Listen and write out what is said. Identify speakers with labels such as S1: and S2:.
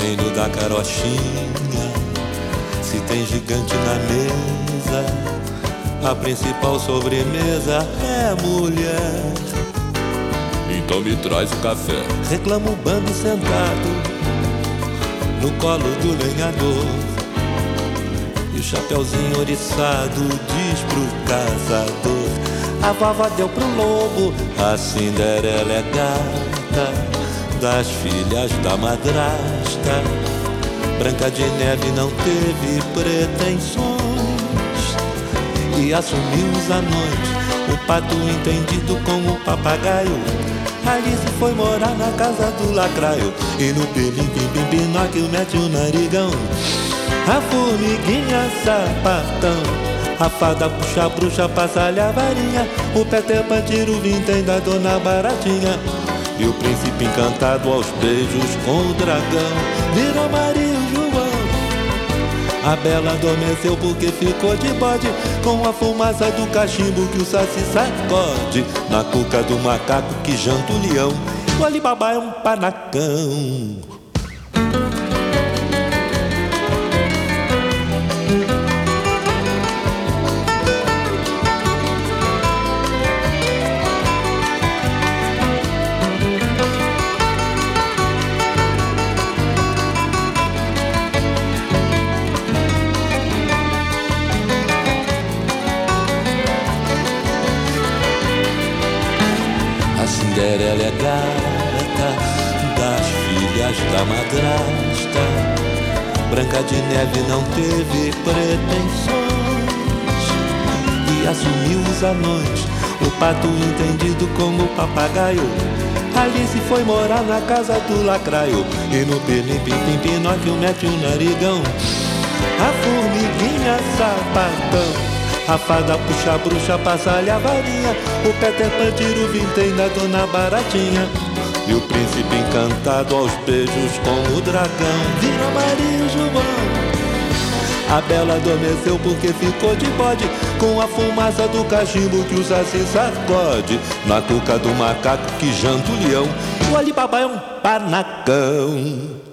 S1: reino da carochinha, se tem gigante na mesa, a principal sobremesa é mulher.
S2: Então me traz o café.
S1: Reclama o bambi sentado no colo do lenhador, e o chapeuzinho oriçado diz pro caçador: a vovó deu pro lobo, a Cinderela é gata das filhas da madrasta. Branca de Neve não teve pretensões e assumiu os anões, o pato entendido como papagaio. Alice foi morar na casa do lacraio, e no pilim-pim-pim Pinóquio mete o narigão. A formiguinha sapatão, a fada puxa a bruxa, passa-lhe a varinha, o Peter Pan tira o vintém da Dona Baratinha, e o príncipe encantado aos beijos com o dragão virou Maria e João. A Bela adormeceu porque ficou de bode com a fumaça do cachimbo que o Saci sacode na cuca do macaco que janta o leão. O Alibaba é um panacão. Cinderela é gata das filhas da madrasta. Branca de Neve não teve pretensões e assumiu os anões, o pato entendido como papagaio. Alice foi morar na casa do lacraio, e no pilim-pim-pim Pinóquio mete o narigão. A formiguinha sapatão, a fada puxa a bruxa, passa-lhe a varinha, o Peter Pan tira o vintém da Dona Baratinha, e o príncipe encantado aos beijos com o dragão vira Maria e João. A Bela adormeceu porque ficou de bode com a fumaça do cachimbo que o Saci sacode na cuca do macaco que janta o leão. O Alibaba é um panacão.